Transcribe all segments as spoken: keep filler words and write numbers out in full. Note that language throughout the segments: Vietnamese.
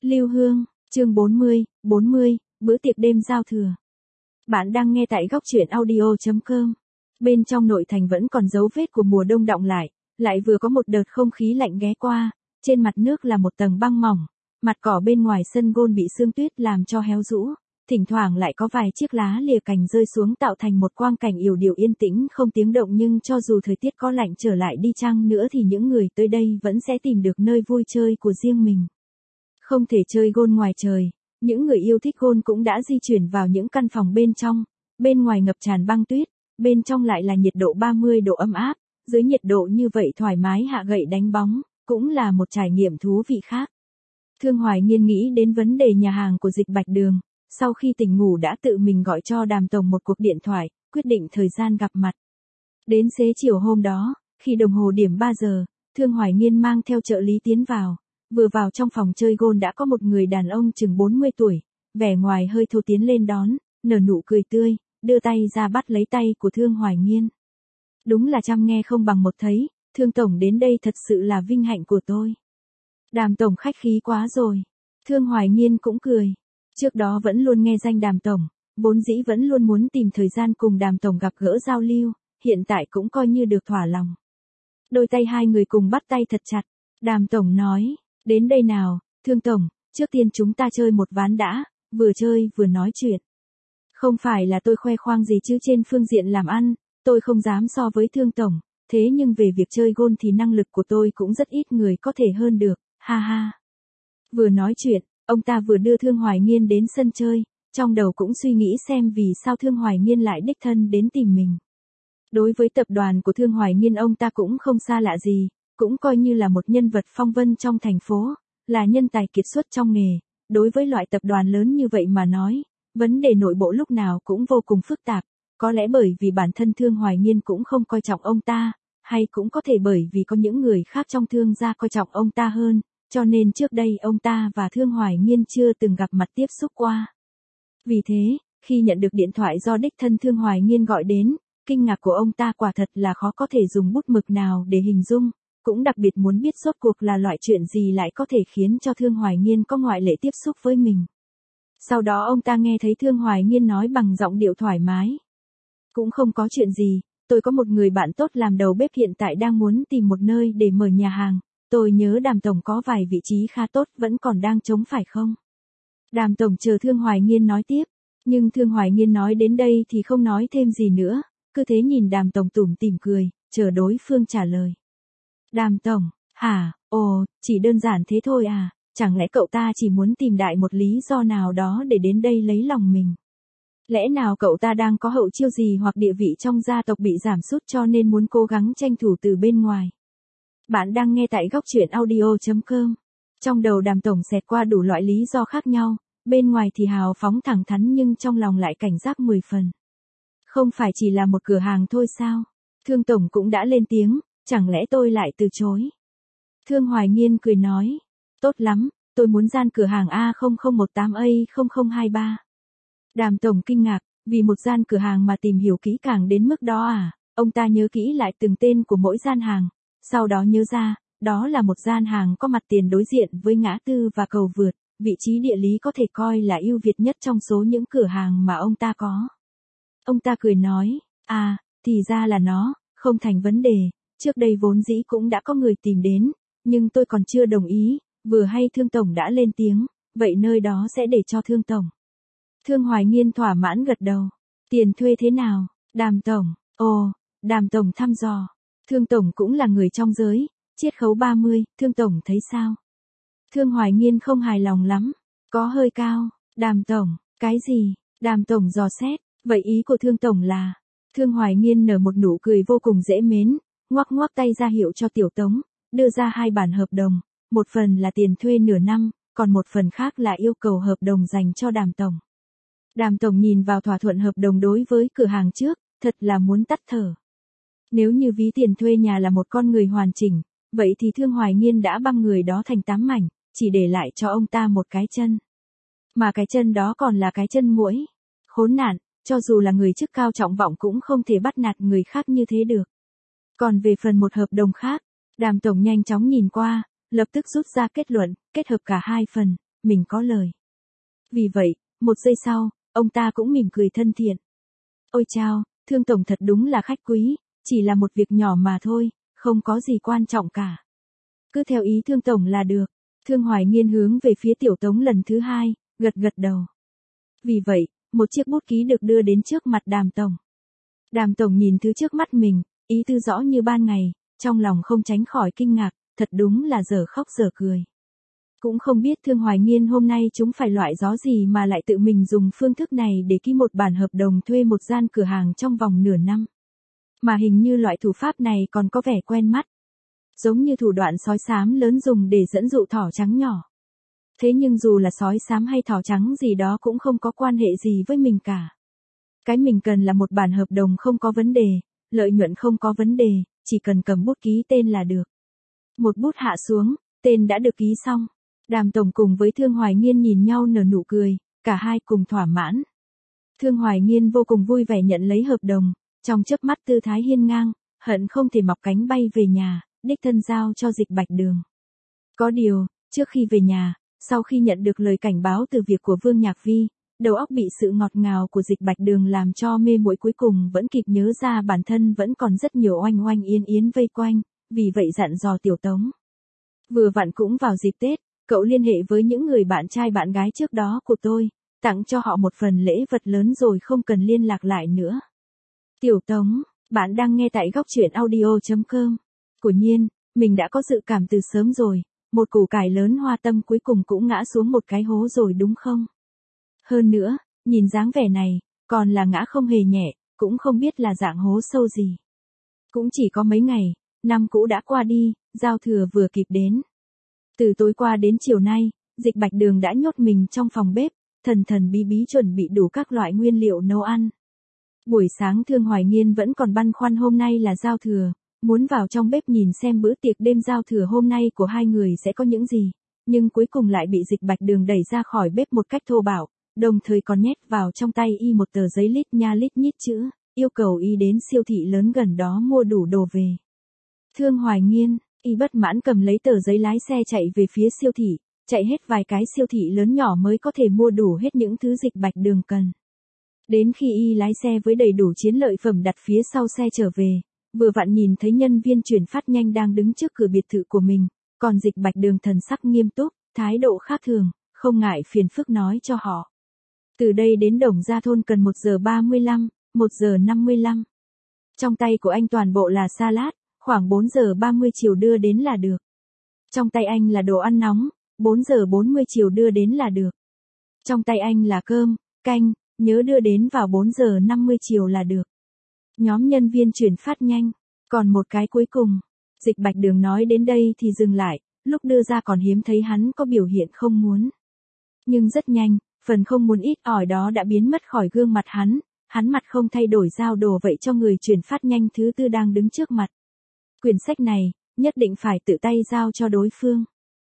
Lưu Hương, chương bốn mươi, bốn mươi, bữa tiệc đêm giao thừa. Bạn đang nghe tại góc truyện audio chấm com. Bên trong nội thành vẫn còn dấu vết của mùa đông đọng lại, lại vừa có một đợt không khí lạnh ghé qua, trên mặt nước là một tầng băng mỏng, mặt cỏ bên ngoài sân gôn bị sương tuyết làm cho héo rũ, thỉnh thoảng lại có vài chiếc lá lìa cành rơi xuống tạo thành một quang cảnh yểu điệu yên tĩnh không tiếng động, nhưng cho dù thời tiết có lạnh trở lại đi chăng nữa thì những người tới đây vẫn sẽ tìm được nơi vui chơi của riêng mình. Không thể chơi gôn ngoài trời, những người yêu thích gôn cũng đã di chuyển vào những căn phòng bên trong, bên ngoài ngập tràn băng tuyết, bên trong lại là nhiệt độ ba mươi độ ấm áp, dưới nhiệt độ như vậy thoải mái hạ gậy đánh bóng, cũng là một trải nghiệm thú vị khác. Thương Hoài Nghiên nghĩ đến vấn đề nhà hàng của Dịch Bạch Đường, sau khi tỉnh ngủ đã tự mình gọi cho Đàm Tổng một cuộc điện thoại, quyết định thời gian gặp mặt. Đến xế chiều hôm đó, khi đồng hồ điểm ba giờ, Thương Hoài Nghiên mang theo trợ lý tiến vào. Vừa vào trong phòng chơi gôn đã có một người đàn ông chừng bốn mươi tuổi, vẻ ngoài hơi thô tiến lên đón, nở nụ cười tươi, đưa tay ra bắt lấy tay của Thương Hoài Nghiên. Đúng là trăm nghe không bằng một thấy, Thương Tổng đến đây thật sự là vinh hạnh của tôi. Đàm Tổng khách khí quá rồi. Thương Hoài Nghiên cũng cười. Trước đó vẫn luôn nghe danh Đàm Tổng, vốn dĩ vẫn luôn muốn tìm thời gian cùng Đàm Tổng gặp gỡ giao lưu, hiện tại cũng coi như được thỏa lòng. Đôi tay hai người cùng bắt tay thật chặt, Đàm Tổng nói. Đến đây nào, Thương Tổng, trước tiên chúng ta chơi một ván đã, vừa chơi vừa nói chuyện. Không phải là tôi khoe khoang gì chứ trên phương diện làm ăn, tôi không dám so với Thương Tổng, thế nhưng về việc chơi gôn thì năng lực của tôi cũng rất ít người có thể hơn được, ha ha. Vừa nói chuyện, ông ta vừa đưa Thương Hoài Nghiên đến sân chơi, trong đầu cũng suy nghĩ xem vì sao Thương Hoài Nghiên lại đích thân đến tìm mình. Đối với tập đoàn của Thương Hoài Nghiên ông ta cũng không xa lạ gì. Cũng coi như là một nhân vật phong vân trong thành phố, là nhân tài kiệt xuất trong nghề. Đối với loại tập đoàn lớn như vậy mà nói, vấn đề nội bộ lúc nào cũng vô cùng phức tạp, có lẽ bởi vì bản thân Thương Hoài Nghiên cũng không coi trọng ông ta, hay cũng có thể bởi vì có những người khác trong Thương gia coi trọng ông ta hơn, cho nên trước đây ông ta và Thương Hoài Nghiên chưa từng gặp mặt tiếp xúc qua. Vì thế, khi nhận được điện thoại do đích thân Thương Hoài Nghiên gọi đến, kinh ngạc của ông ta quả thật là khó có thể dùng bút mực nào để hình dung. Cũng đặc biệt muốn biết rốt cuộc là loại chuyện gì lại có thể khiến cho Thương Hoài Nghiên có ngoại lệ tiếp xúc với mình. Sau đó ông ta nghe thấy Thương Hoài Nghiên nói bằng giọng điệu thoải mái. Cũng không có chuyện gì, tôi có một người bạn tốt làm đầu bếp hiện tại đang muốn tìm một nơi để mở nhà hàng, tôi nhớ Đàm Tổng có vài vị trí khá tốt vẫn còn đang trống phải không? Đàm Tổng chờ Thương Hoài Nghiên nói tiếp, nhưng Thương Hoài Nghiên nói đến đây thì không nói thêm gì nữa, cứ thế nhìn Đàm Tổng tủm tỉm cười, chờ đối phương trả lời. Đàm Tổng, hả, ồ, chỉ đơn giản thế thôi à, chẳng lẽ cậu ta chỉ muốn tìm đại một lý do nào đó để đến đây lấy lòng mình? Lẽ nào cậu ta đang có hậu chiêu gì hoặc địa vị trong gia tộc bị giảm sút cho nên muốn cố gắng tranh thủ từ bên ngoài? Bạn đang nghe tại góc truyện audio chấm com. Trong đầu Đàm Tổng xẹt qua đủ loại lý do khác nhau, bên ngoài thì hào phóng thẳng thắn nhưng trong lòng lại cảnh giác mười phần. Không phải chỉ là một cửa hàng thôi sao? Thương Tổng cũng đã lên tiếng. Chẳng lẽ tôi lại từ chối? Thương Hoài Nghiên cười nói. Tốt lắm, tôi muốn gian cửa hàng A không không một tám A không không hai ba. Đàm Tổng kinh ngạc, vì một gian cửa hàng mà tìm hiểu kỹ càng đến mức đó à? Ông ta nhớ kỹ lại từng tên của mỗi gian hàng, sau đó nhớ ra, đó là một gian hàng có mặt tiền đối diện với ngã tư và cầu vượt, vị trí địa lý có thể coi là ưu việt nhất trong số những cửa hàng mà ông ta có. Ông ta cười nói, à, thì ra là nó, không thành vấn đề. Trước đây vốn dĩ cũng đã có người tìm đến, nhưng tôi còn chưa đồng ý, vừa hay Thương Tổng đã lên tiếng, vậy nơi đó sẽ để cho Thương Tổng. Thương Hoài Nghiên thỏa mãn gật đầu. Tiền thuê thế nào? Đàm Tổng, ồ, Đàm Tổng thăm dò. Thương Tổng cũng là người trong giới, chiết khấu ba mươi, Thương Tổng thấy sao? Thương Hoài Nghiên không hài lòng lắm, có hơi cao. Đàm Tổng, cái gì? Đàm Tổng dò xét, vậy ý của Thương Tổng là? Thương Hoài Nghiên nở một nụ cười vô cùng dễ mến. Ngoắc ngoắc tay ra hiệu cho Tiểu Tống, đưa ra hai bản hợp đồng, một phần là tiền thuê nửa năm, còn một phần khác là yêu cầu hợp đồng dành cho Đàm Tổng. Đàm Tổng nhìn vào thỏa thuận hợp đồng đối với cửa hàng trước, thật là muốn tắt thở. Nếu như ví tiền thuê nhà là một con người hoàn chỉnh, vậy thì Thương Hoài Nghiên đã băm người đó thành tám mảnh, chỉ để lại cho ông ta một cái chân. Mà cái chân đó còn là cái chân muỗi. Khốn nạn, cho dù là người chức cao trọng vọng cũng không thể bắt nạt người khác như thế được. Còn về phần một hợp đồng khác, Đàm Tổng nhanh chóng nhìn qua, lập tức rút ra kết luận, kết hợp cả hai phần, mình có lời. Vì vậy, một giây sau, ông ta cũng mỉm cười thân thiện. Ôi chao, Thương tổng thật đúng là khách quý, chỉ là một việc nhỏ mà thôi, không có gì quan trọng cả. Cứ theo ý Thương tổng là được. Thương Hoài Nghiên hướng về phía Tiểu Tống lần thứ hai, gật gật đầu. Vì vậy, một chiếc bút ký được đưa đến trước mặt Đàm tổng. Đàm tổng nhìn thứ trước mắt mình, ý tư rõ như ban ngày, trong lòng không tránh khỏi kinh ngạc, thật đúng là dở khóc dở cười. Cũng không biết Thương Hoài Nghiên hôm nay chúng phải loại gió gì mà lại tự mình dùng phương thức này để ký một bản hợp đồng thuê một gian cửa hàng trong vòng nửa năm. Mà hình như loại thủ pháp này còn có vẻ quen mắt. Giống như thủ đoạn sói xám lớn dùng để dẫn dụ thỏ trắng nhỏ. Thế nhưng dù là sói xám hay thỏ trắng gì đó cũng không có quan hệ gì với mình cả. Cái mình cần là một bản hợp đồng không có vấn đề, lợi nhuận không có vấn đề, chỉ cần cầm bút ký tên là được. Một bút hạ xuống, tên đã được ký xong. Đàm tổng cùng với Thương Hoài Nghiên nhìn nhau nở nụ cười, cả hai cùng thỏa mãn. Thương Hoài Nghiên vô cùng vui vẻ nhận lấy hợp đồng, trong chớp mắt tư thái hiên ngang, hận không thể mọc cánh bay về nhà, đích thân giao cho Dịch Bạch Đường. Có điều, trước khi về nhà, sau khi nhận được lời cảnh báo từ việc của Vương Nhạc Vi, đầu óc bị sự ngọt ngào của Dịch Bạch Đường làm cho mê muội, cuối cùng vẫn kịp nhớ ra bản thân vẫn còn rất nhiều oanh oanh yến yến vây quanh, vì vậy dặn dò Tiểu Tống. Vừa vặn cũng vào dịp Tết, cậu liên hệ với những người bạn trai bạn gái trước đó của tôi, tặng cho họ một phần lễ vật lớn rồi không cần liên lạc lại nữa. Tiểu Tống, bạn đang nghe tại góc truyện audio chấm com. Của nhiên, mình đã có dự cảm từ sớm rồi, một củ cải lớn hoa tâm cuối cùng cũng ngã xuống một cái hố rồi đúng không? Hơn nữa, nhìn dáng vẻ này, còn là ngã không hề nhẹ, cũng không biết là dạng hố sâu gì. Cũng chỉ có mấy ngày, năm cũ đã qua đi, giao thừa vừa kịp đến. Từ tối qua đến chiều nay, Dịch Bạch Đường đã nhốt mình trong phòng bếp, thần thần bí bí chuẩn bị đủ các loại nguyên liệu nấu ăn. Buổi sáng Thương Hoài Nghiên vẫn còn băn khoăn hôm nay là giao thừa, muốn vào trong bếp nhìn xem bữa tiệc đêm giao thừa hôm nay của hai người sẽ có những gì, nhưng cuối cùng lại bị Dịch Bạch Đường đẩy ra khỏi bếp một cách thô bạo, đồng thời còn nhét vào trong tay y một tờ giấy lít nha lít nhít chữ, yêu cầu y đến siêu thị lớn gần đó mua đủ đồ về. Thương Hoài Nghiên, y bất mãn cầm lấy tờ giấy lái xe chạy về phía siêu thị, chạy hết vài cái siêu thị lớn nhỏ mới có thể mua đủ hết những thứ Dịch Bạch Đường cần. Đến khi y lái xe với đầy đủ chiến lợi phẩm đặt phía sau xe trở về, vừa vặn nhìn thấy nhân viên chuyển phát nhanh đang đứng trước cửa biệt thự của mình, còn Dịch Bạch Đường thần sắc nghiêm túc, thái độ khác thường, không ngại phiền phức nói cho họ. Từ đây đến Đồng Gia Thôn cần một giờ ba mươi lăm, một giờ năm mươi lăm. Trong tay của anh toàn bộ là salad, khoảng bốn giờ ba mươi chiều đưa đến là được. Trong tay anh là đồ ăn nóng, bốn giờ bốn mươi chiều đưa đến là được. Trong tay anh là cơm, canh, nhớ đưa đến vào bốn giờ năm mươi chiều là được. Nhóm nhân viên chuyển phát nhanh, còn một cái cuối cùng. Dịch Bạch Đường nói đến đây thì dừng lại, lúc đưa ra còn hiếm thấy hắn có biểu hiện không muốn. Nhưng rất nhanh, phần không muốn ít ỏi đó đã biến mất khỏi gương mặt hắn, hắn mặt không thay đổi giao đồ vậy cho người chuyển phát nhanh thứ tư đang đứng trước mặt. Quyển sách này, nhất định phải tự tay giao cho đối phương.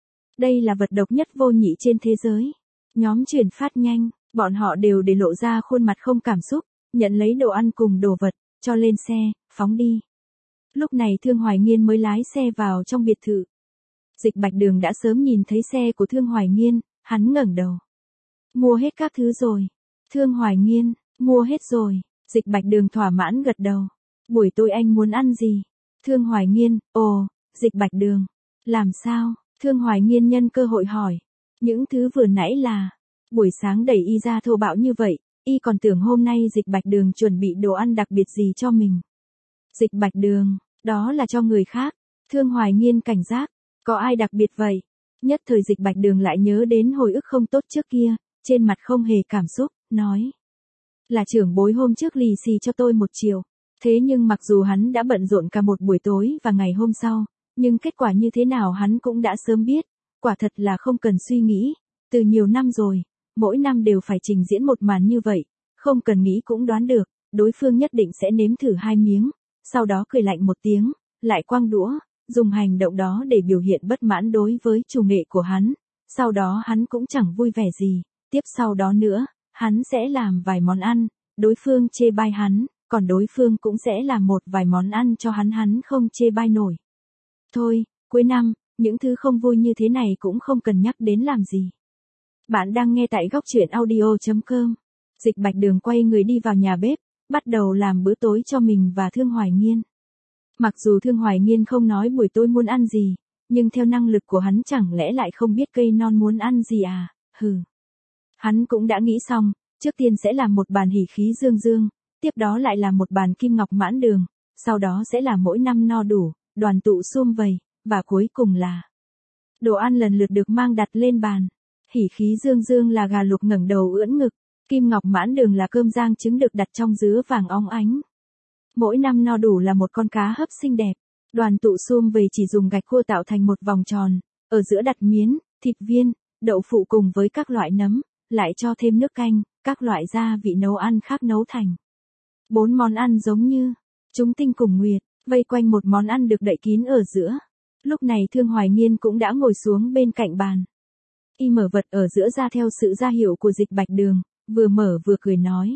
Đây là vật độc nhất vô nhị trên thế giới. Nhóm chuyển phát nhanh, bọn họ đều để lộ ra khuôn mặt không cảm xúc, nhận lấy đồ ăn cùng đồ vật, cho lên xe, phóng đi. Lúc này Thương Hoài Nghiên mới lái xe vào trong biệt thự. Dịch Bạch Đường đã sớm nhìn thấy xe của Thương Hoài Nghiên, hắn ngẩng đầu. Mua hết các thứ rồi. Thương Hoài Nghiên, mua hết rồi. Dịch Bạch Đường thỏa mãn gật đầu. Buổi tối anh muốn ăn gì? Thương Hoài Nghiên, ồ, Dịch Bạch Đường. Làm sao? Thương Hoài Nghiên nhân cơ hội hỏi. Những thứ vừa nãy là, buổi sáng đẩy y ra thô bạo như vậy, y còn tưởng hôm nay Dịch Bạch Đường chuẩn bị đồ ăn đặc biệt gì cho mình. Dịch Bạch Đường, đó là cho người khác. Thương Hoài Nghiên cảnh giác, có ai đặc biệt vậy? Nhất thời Dịch Bạch Đường lại nhớ đến hồi ức không tốt trước kia, trên mặt không hề cảm xúc, nói. Là trưởng bối hôm trước lì xì cho tôi một chiều. Thế nhưng mặc dù hắn đã bận rộn cả một buổi tối và ngày hôm sau, nhưng kết quả như thế nào hắn cũng đã sớm biết, quả thật là không cần suy nghĩ, từ nhiều năm rồi, mỗi năm đều phải trình diễn một màn như vậy, không cần nghĩ cũng đoán được, đối phương nhất định sẽ nếm thử hai miếng, sau đó cười lạnh một tiếng, lại quăng đũa, dùng hành động đó để biểu hiện bất mãn đối với chủ nghệ của hắn, sau đó hắn cũng chẳng vui vẻ gì, tiếp sau đó nữa, hắn sẽ làm vài món ăn, đối phương chê bai hắn, còn đối phương cũng sẽ làm một vài món ăn cho hắn hắn không chê bai nổi. Thôi, cuối năm, những thứ không vui như thế này cũng không cần nhắc đến làm gì. Bạn đang nghe tại góc truyện audio chấm com. Dịch Bạch Đường quay người đi vào nhà bếp, bắt đầu làm bữa tối cho mình và Thương Hoài Nghiên. Mặc dù Thương Hoài Nghiên không nói buổi tối muốn ăn gì, nhưng theo năng lực của hắn chẳng lẽ lại không biết cây non muốn ăn gì à, hừ. Hắn cũng đã nghĩ xong, trước tiên sẽ làm một bàn hỉ khí dương dương, tiếp đó lại là một bàn kim ngọc mãn đường, sau đó sẽ là mỗi năm no đủ, đoàn tụ sum vầy, và cuối cùng là đồ ăn lần lượt được mang đặt lên bàn. Hỉ khí dương dương là gà luộc ngẩng đầu ưỡn ngực, kim ngọc mãn đường là cơm rang trứng được đặt trong dứa vàng óng ánh. Mỗi năm no đủ là một con cá hấp xinh đẹp, đoàn tụ sum vầy chỉ dùng gạch cua tạo thành một vòng tròn, ở giữa đặt miến, thịt viên, đậu phụ cùng với các loại nấm, lại cho thêm nước canh, các loại gia vị nấu ăn khác nấu thành. Bốn món ăn giống như chúng tinh cùng nguyệt, vây quanh một món ăn được đậy kín ở giữa. Lúc này Thương Hoài Nghiên cũng đã ngồi xuống bên cạnh bàn. Y mở vật ở giữa ra theo sự ra hiệu của Dịch Bạch Đường, vừa mở vừa cười nói.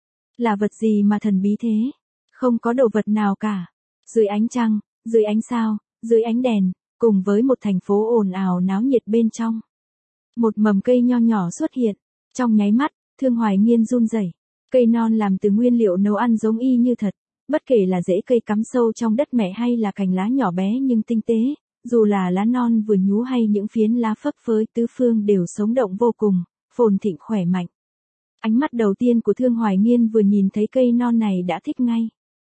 Là vật gì mà thần bí thế? Không có đồ vật nào cả. Dưới ánh trăng, dưới ánh sao, dưới ánh đèn, cùng với một thành phố ồn ào náo nhiệt bên trong. Một mầm cây nho nhỏ xuất hiện. Trong nháy mắt, Thương Hoài Nghiên run rẩy. Cây non làm từ nguyên liệu nấu ăn giống y như thật. Bất kể là rễ cây cắm sâu trong đất mẹ hay là cành lá nhỏ bé nhưng tinh tế, dù là lá non vừa nhú hay những phiến lá phấp phới tứ phương đều sống động vô cùng, phồn thịnh khỏe mạnh. Ánh mắt đầu tiên của Thương Hoài Nghiên vừa nhìn thấy cây non này đã thích ngay.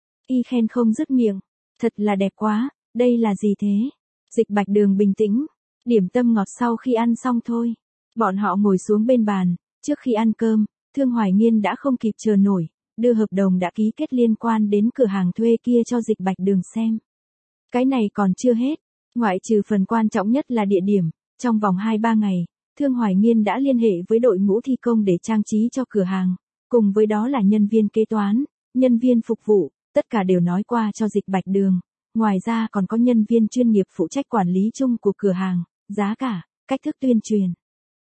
Y khen không dứt miệng, thật là đẹp quá, đây là gì thế? Dịch Bạch Đường bình tĩnh, điểm tâm ngọt sau khi ăn xong thôi. Bọn họ ngồi xuống bên bàn, trước khi ăn cơm, Thương Hoài Nghiên đã không kịp chờ nổi, đưa hợp đồng đã ký kết liên quan đến cửa hàng thuê kia cho Dịch Bạch Đường xem. Cái này còn chưa hết, ngoại trừ phần quan trọng nhất là địa điểm, trong vòng hai ba ngày, Thương Hoài Nghiên đã liên hệ với đội ngũ thi công để trang trí cho cửa hàng, cùng với đó là nhân viên kế toán, nhân viên phục vụ, tất cả đều nói qua cho Dịch Bạch Đường, ngoài ra còn có nhân viên chuyên nghiệp phụ trách quản lý chung của cửa hàng, giá cả, cách thức tuyên truyền.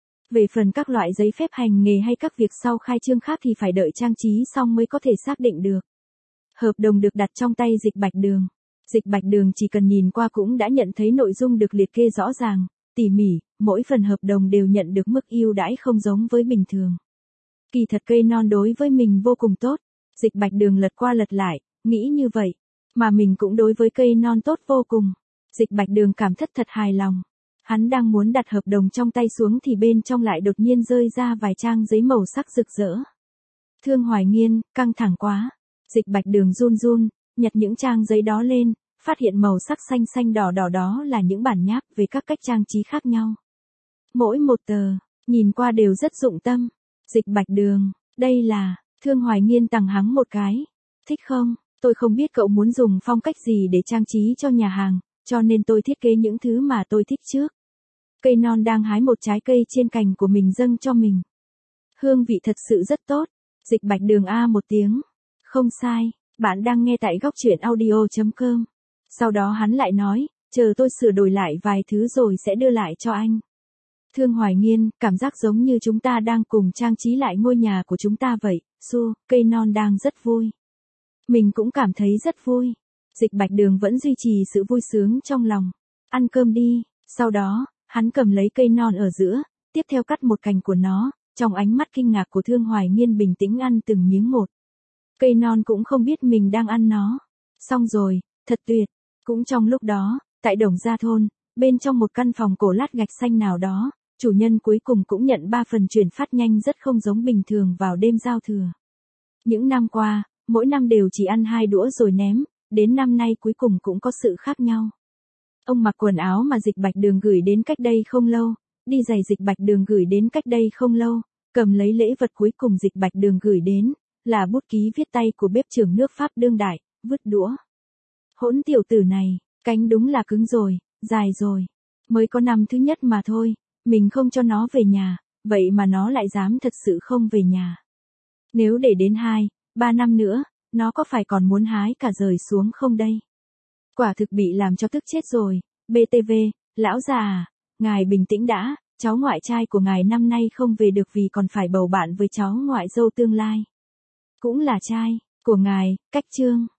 Về phần các loại giấy phép hành nghề hay các việc sau khai trương khác thì phải đợi trang trí xong mới có thể xác định được. Hợp đồng được đặt trong tay Dịch Bạch Đường. Dịch Bạch Đường chỉ cần nhìn qua cũng đã nhận thấy nội dung được liệt kê rõ ràng, tỉ mỉ, mỗi phần hợp đồng đều nhận được mức ưu đãi không giống với bình thường. Kỳ thật cây non đối với mình vô cùng tốt. Dịch Bạch Đường lật qua lật lại, nghĩ như vậy, mà mình cũng đối với cây non tốt vô cùng. Dịch Bạch Đường cảm thất thật hài lòng. Hắn đang muốn đặt hợp đồng trong tay xuống thì bên trong lại đột nhiên rơi ra vài trang giấy màu sắc rực rỡ. Thương Hoài Nghiên, căng thẳng quá. Dịch Bạch Đường run run, nhặt những trang giấy đó lên, phát hiện màu sắc xanh xanh đỏ đỏ đó là những bản nháp về các cách trang trí khác nhau. Mỗi một tờ, nhìn qua đều rất dụng tâm. Dịch Bạch Đường, đây là, Thương Hoài Nghiên tằng hắng một cái. Thích không? Tôi không biết cậu muốn dùng phong cách gì để trang trí cho nhà hàng, cho nên tôi thiết kế những thứ mà tôi thích trước. Cây non đang hái một trái cây trên cành của mình dâng cho mình. Hương vị thật sự rất tốt. Dịch Bạch Đường a một tiếng. Không sai, bạn đang nghe tại góc truyện audio chấm com. Sau đó hắn lại nói, chờ tôi sửa đổi lại vài thứ rồi sẽ đưa lại cho anh. Thương Hoài Nghiên, cảm giác giống như chúng ta đang cùng trang trí lại ngôi nhà của chúng ta vậy. Su, cây non đang rất vui. Mình cũng cảm thấy rất vui. Dịch Bạch Đường vẫn duy trì sự vui sướng trong lòng. Ăn cơm đi. Sau đó, hắn cầm lấy cây non ở giữa, tiếp theo cắt một cành của nó, trong ánh mắt kinh ngạc của Thương Hoài Nghiên bình tĩnh ăn từng miếng một. Cây non cũng không biết mình đang ăn nó. Xong rồi, thật tuyệt. Cũng trong lúc đó, tại Đồng Gia Thôn, bên trong một căn phòng cổ lát gạch xanh nào đó, chủ nhân cuối cùng cũng nhận ba phần chuyển phát nhanh rất không giống bình thường vào đêm giao thừa. Những năm qua, mỗi năm đều chỉ ăn hai đũa rồi ném, đến năm nay cuối cùng cũng có sự khác nhau. Ông mặc quần áo mà Dịch Bạch Đường gửi đến cách đây không lâu, đi giày Dịch Bạch Đường gửi đến cách đây không lâu, cầm lấy lễ vật cuối cùng Dịch Bạch Đường gửi đến, là bút ký viết tay của bếp trưởng nước Pháp đương đại, vứt đũa. Hỗn tiểu tử này, cánh đúng là cứng rồi, dài rồi. Mới có năm thứ nhất mà thôi, mình không cho nó về nhà, vậy mà nó lại dám thật sự không về nhà. Nếu để đến hai, ba năm nữa, nó có phải còn muốn hái cả rời xuống không đây? Quả thực bị làm cho tức chết rồi. bê tê vê, lão già à, ngài bình tĩnh đã, cháu ngoại trai của ngài năm nay không về được vì còn phải bầu bạn với cháu ngoại dâu tương lai. Cũng là trai, của ngài, cách chương.